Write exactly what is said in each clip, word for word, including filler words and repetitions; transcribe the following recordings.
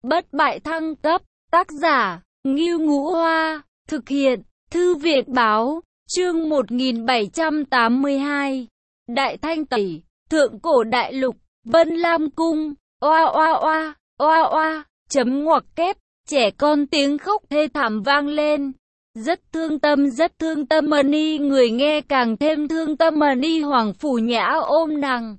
bất bại thăng cấp, tác giả, Ngưu Ngũ Hoa, thực hiện, Thư viện báo, chương một nghìn bảy trăm tám mươi hai, Đại Thanh Tẩy, Thượng Cổ Đại Lục, Vân Lam Cung, oa oa oa, oa oa, chấm ngoặc kép, trẻ con tiếng khóc thê thảm vang lên. Rất thương tâm, rất thương tâm Mani, người nghe càng thêm thương tâm Mani. Hoàng Phủ Nhã ôm nàng,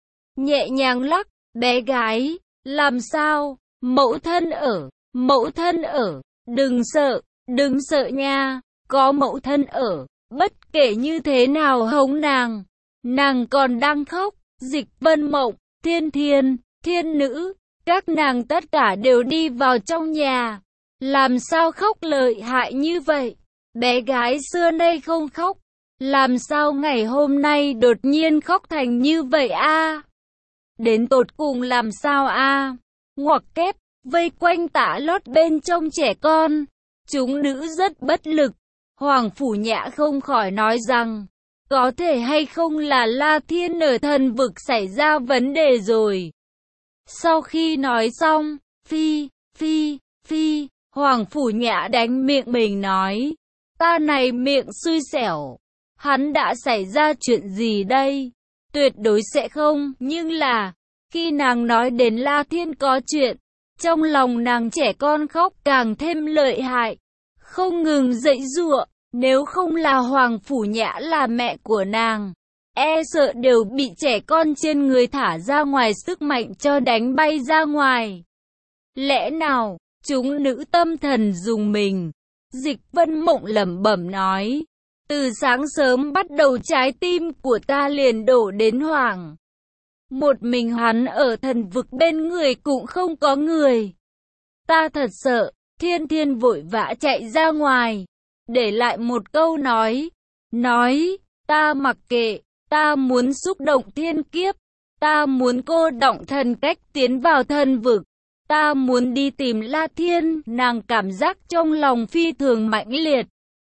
nhẹ nhàng lắc, bé gái, làm sao, mẫu thân ở, mẫu thân ở, đừng sợ, đừng sợ nha, có mẫu thân ở, bất kể như thế nào hống nàng, nàng còn đang khóc. Dịch Vân Mộng, Thiên Thiên, Thiên Nữ, các nàng tất cả đều đi vào trong nhà. Làm sao khóc lợi hại như vậy? Bé gái xưa nay không khóc, làm sao ngày hôm nay đột nhiên khóc thành như vậy a? Đến tột cùng làm sao a? Ngoặc kép, vây quanh Tả Lót bên trong trẻ con, chúng nữ rất bất lực. Hoàng Phủ Nhã không khỏi nói rằng, có thể hay không là La Thiên ở thần vực xảy ra vấn đề rồi. Sau khi nói xong, phi, phi, phi, Hoàng Phủ Nhã đánh miệng mình nói, ta này miệng xui xẻo, hắn đã xảy ra chuyện gì đây? Tuyệt đối sẽ không, nhưng là, khi nàng nói đến La Thiên có chuyện, trong lòng nàng trẻ con khóc càng thêm lợi hại, không ngừng giãy giụa. Nếu không là Hoàng Phủ Nhã là mẹ của nàng, e sợ đều bị trẻ con trên người thả ra ngoài sức mạnh cho đánh bay ra ngoài. Lẽ nào, chúng nữ tâm thần dùng mình? Dịch Vân Mộng lẩm bẩm nói, từ sáng sớm bắt đầu trái tim của ta liền đổ đến hoảng. Một mình hắn ở thần vực, bên người cũng không có người. Ta thật sợ. Thiên Thiên vội vã chạy ra ngoài, để lại một câu nói, nói, ta mặc kệ, ta muốn xúc động thiên kiếp, ta muốn cô đọng thần cách tiến vào thần vực, ta muốn đi tìm La Thiên. Nàng cảm giác trong lòng phi thường mãnh liệt.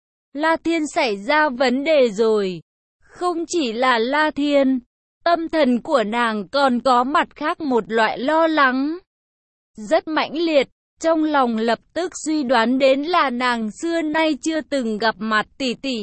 La Thiên xảy ra vấn đề rồi. Không chỉ là La Thiên, tâm thần của nàng còn có mặt khác một loại lo lắng rất mãnh liệt. Trong lòng lập tức suy đoán đến là nàng xưa nay chưa từng gặp mặt tỷ tỷ.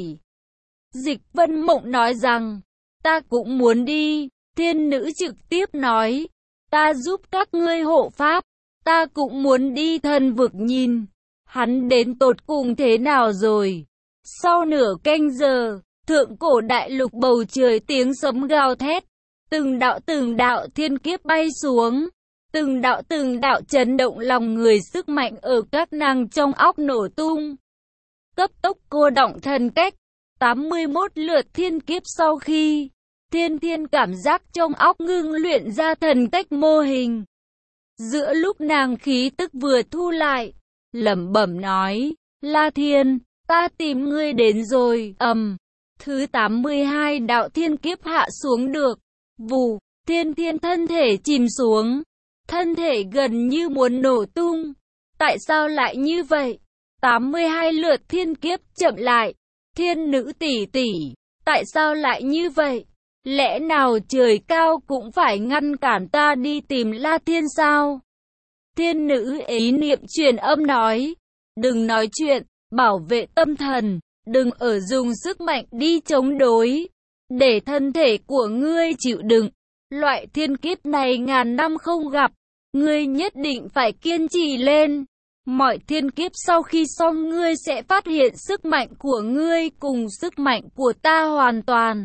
Dịch Vân Mộng nói rằng, ta cũng muốn đi. Thiên Nữ trực tiếp nói, ta giúp các ngươi hộ pháp, ta cũng muốn đi thần vực nhìn, hắn đến tột cùng thế nào rồi. Sau nửa canh giờ, Thượng Cổ Đại Lục bầu trời tiếng sấm gào thét, từng đạo từng đạo thiên kiếp bay xuống. Từng đạo từng đạo chấn động lòng người, sức mạnh ở các nàng trong óc nổ tung. Cấp tốc cô đọng thần cách, tám mươi mốt lượt thiên kiếp sau khi, Thiên Thiên cảm giác trong óc ngưng luyện ra thần cách mô hình. Giữa lúc nàng khí tức vừa thu lại, lẩm bẩm nói, La Thiên, ta tìm ngươi đến rồi. Ầm, um, thứ tám mươi hai đạo thiên kiếp hạ xuống được. Vù, Thiên Thiên thân thể chìm xuống. Thân thể gần như muốn nổ tung. Tại sao lại như vậy? tám mươi hai lượt thiên kiếp chậm lại. Thiên Nữ tỷ tỷ, tại sao lại như vậy? Lẽ nào trời cao cũng phải ngăn cản ta đi tìm La Thiên sao? Thiên Nữ ý niệm truyền âm nói, đừng nói chuyện, bảo vệ tâm thần, đừng ở dùng sức mạnh đi chống đối, để thân thể của ngươi chịu đựng. Loại thiên kiếp này ngàn năm không gặp, ngươi nhất định phải kiên trì lên. Mọi thiên kiếp sau khi xong, ngươi sẽ phát hiện sức mạnh của ngươi cùng sức mạnh của ta hoàn toàn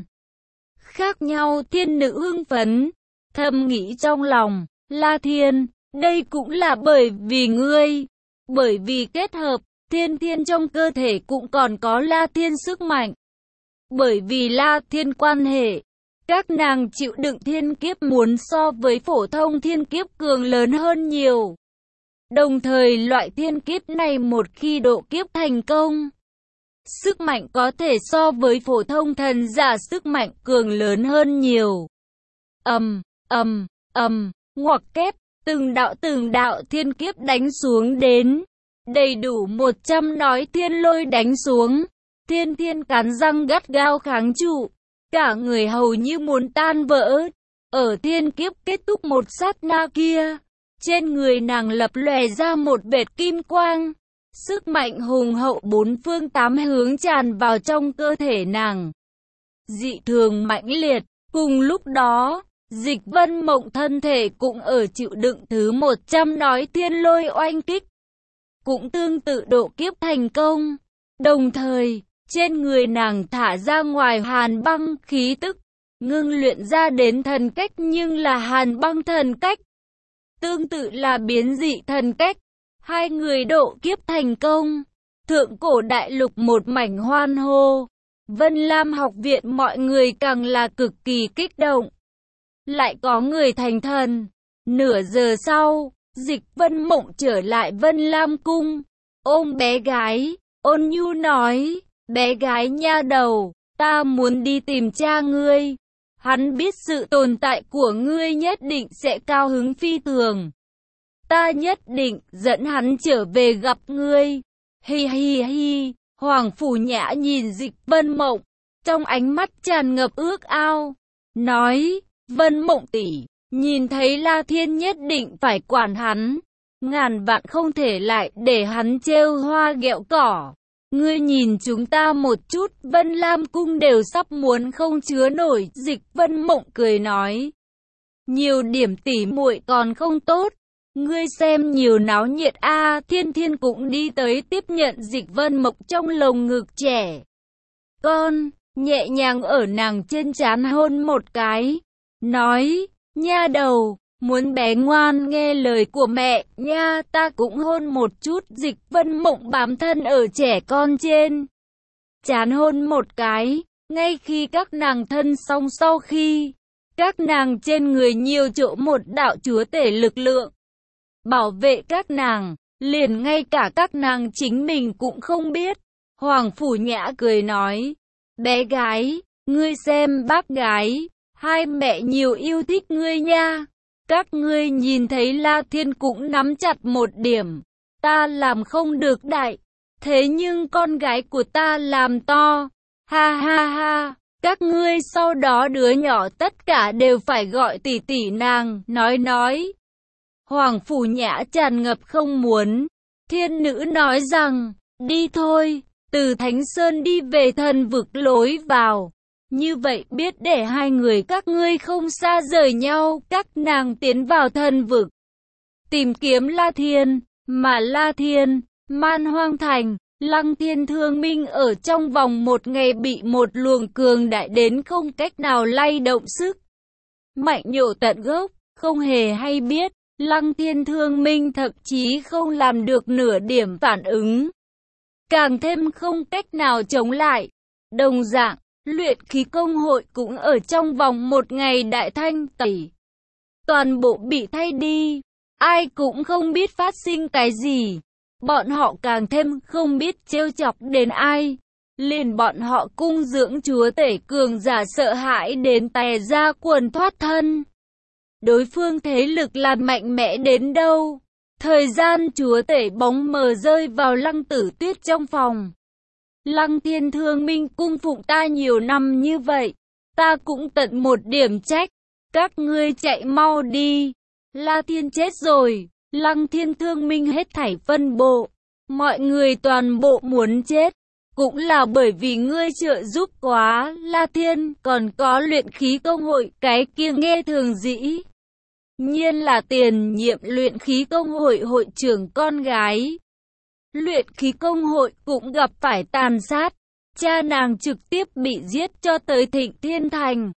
khác nhau. Thiên Nữ hưng phấn, thầm nghĩ trong lòng, La Thiên, đây cũng là bởi vì ngươi. Bởi vì kết hợp, Thiên Thiên trong cơ thể cũng còn có La Thiên sức mạnh. Bởi vì La Thiên quan hệ, các nàng chịu đựng thiên kiếp muốn so với phổ thông thiên kiếp cường lớn hơn nhiều. Đồng thời loại thiên kiếp này một khi độ kiếp thành công, sức mạnh có thể so với phổ thông thần giả sức mạnh cường lớn hơn nhiều. Ầm, ầm, ầm, ngoặc kép, từng đạo từng đạo thiên kiếp đánh xuống đến. Đầy đủ một trăm nói thiên lôi đánh xuống. Thiên Thiên cắn răng gắt gao kháng trụ. Cả người hầu như muốn tan vỡ. Ở thiên kiếp kết thúc một sát na kia, Trên người nàng lập lòe ra một vệt kim quang. Sức mạnh hùng hậu bốn phương tám hướng tràn vào trong cơ thể nàng. Dị thường mãnh liệt. Cùng lúc đó, Dịch Vân Mộng thân thể cũng ở chịu đựng thứ một trăm nói thiên lôi oanh kích. Cũng tương tự độ kiếp thành công. Đồng thời, trên người nàng thả ra ngoài hàn băng khí tức, ngưng luyện ra đến thần cách nhưng là hàn băng thần cách. Tương tự là biến dị thần cách. Hai người độ kiếp thành công. Thượng cổ đại lục một mảnh hoan hô. Vân Lam học viện mọi người càng là cực kỳ kích động. Lại có người thành thần. Nửa giờ sau, Dịch Vân Mộng trở lại Vân Lam cung. Ôm bé gái, ôn nhu nói, bé gái nha đầu, ta muốn đi tìm cha ngươi. Hắn biết sự tồn tại của ngươi nhất định sẽ cao hứng phi thường. Ta nhất định dẫn hắn trở về gặp ngươi. Hi hi hi, Hoàng Phủ Nhã nhìn Dịch Vân Mộng, trong ánh mắt tràn ngập ước ao. Nói, Vân Mộng tỷ, nhìn thấy La Thiên nhất định phải quản hắn. Ngàn vạn không thể lại để hắn trêu hoa ghẹo cỏ. Ngươi nhìn chúng ta một chút, Vân Lam cung đều sắp muốn không chứa nổi. Dịch Vân Mộng cười nói, nhiều điểm tỉ muội còn không tốt. Ngươi xem nhiều náo nhiệt a. Thiên Thiên cũng đi tới tiếp nhận Dịch Vân Mộng trong lồng ngực trẻ con, nhẹ nhàng ở nàng trên trán hôn một cái. Nói, nha đầu, muốn bé ngoan nghe lời của mẹ nha, ta cũng hôn một chút. Dịch Vân Mộng bám thân ở trẻ con trên trán hôn một cái. Ngay khi các nàng thân xong, sau khi các nàng trên người nhiều chỗ một đạo chúa tể lực lượng bảo vệ các nàng, liền ngay cả các nàng chính mình cũng không biết. Hoàng Phủ Nhã cười nói, bé gái, ngươi xem bác gái, hai mẹ nhiều yêu thích ngươi nha. Các ngươi nhìn thấy La Thiên cũng nắm chặt một điểm, ta làm không được đại, thế nhưng con gái của ta làm to. Ha ha ha, các ngươi sau đó đứa nhỏ tất cả đều phải gọi tỷ tỷ nàng. Nói nói, Hoàng Phủ Nhã tràn ngập không muốn. Thiên nữ nói rằng, đi thôi, từ Thánh Sơn đi về thần vực lối vào. Như vậy biết để hai người các ngươi không xa rời nhau. Các nàng tiến vào thần vực, tìm kiếm La Thiên, mà La Thiên, Man Hoang Thành, Lăng Thiên Thương Minh ở trong vòng một ngày bị một luồng cường đại đến không cách nào lay động sức mạnh nhổ tận gốc, không hề hay biết. Lăng Thiên Thương Minh thậm chí không làm được nửa điểm phản ứng, càng thêm không cách nào chống lại. Đồng dạng, luyện khí công hội cũng ở trong vòng một ngày đại thanh tẩy, toàn bộ bị thay đi, ai cũng không biết phát sinh cái gì. Bọn họ càng thêm không biết trêu chọc đến ai, liền bọn họ cung dưỡng chúa tể cường giả sợ hãi đến tè ra quần thoát thân. Đối phương thế lực là mạnh mẽ đến đâu? Thời gian chúa tể bóng mờ rơi vào Lăng Tử Tuyết trong phòng. Lăng Thiên Thương Minh cung phụng ta nhiều năm như vậy, ta cũng tận một điểm trách. Các ngươi chạy mau đi. La Thiên chết rồi. Lăng Thiên Thương Minh hết thảy phân bộ. Mọi người toàn bộ muốn chết. Cũng là bởi vì ngươi trợ giúp quá. La Thiên còn có luyện khí công hội, cái kia nghe thường dĩ nhiên là tiền nhiệm luyện khí công hội hội trưởng con gái. Luyện khí công hội cũng gặp phải tàn sát. Cha nàng trực tiếp bị giết cho tới Thịnh Thiên Thành,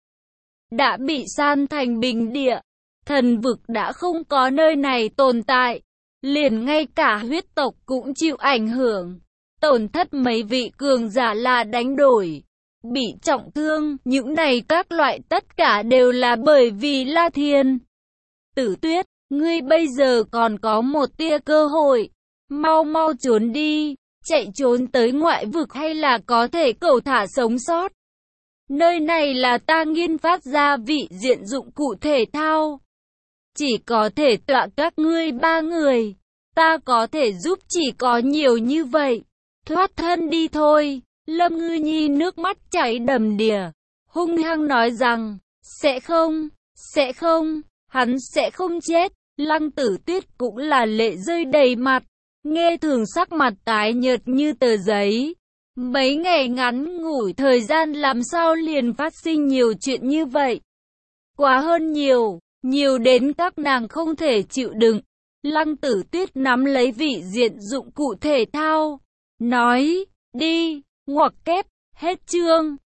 đã bị san thành bình địa. Thần vực đã không có nơi này tồn tại. Liền ngay cả huyết tộc cũng chịu ảnh hưởng. Tổn thất mấy vị cường giả là đánh đổi, bị trọng thương. Những này các loại tất cả đều là bởi vì La Thiên. Tử Tuyết, ngươi bây giờ còn có một tia cơ hội. Mau mau trốn đi. Chạy trốn tới ngoại vực hay là có thể cẩu thả sống sót. Nơi này là ta nghiên phát ra vị diện dụng cụ thể thao. Chỉ có thể tọa các ngươi ba người. Ta có thể giúp chỉ có nhiều như vậy. Thoát thân đi thôi. Lâm Ngư Nhi nước mắt chảy đầm đìa, hung hăng nói rằng, sẽ không, sẽ không, hắn sẽ không chết. Lăng Tử Tuyết cũng là lệ rơi đầy mặt. Nghe Thường sắc mặt tái nhợt như tờ giấy. Mấy ngày ngắn ngủi thời gian làm sao liền phát sinh nhiều chuyện như vậy. Quá hơn nhiều, nhiều đến các nàng không thể chịu đựng. Lăng Tử Tuyết nắm lấy vị diện dụng cụ thể thao. Nói, đi, ngoặc kép, hết chương.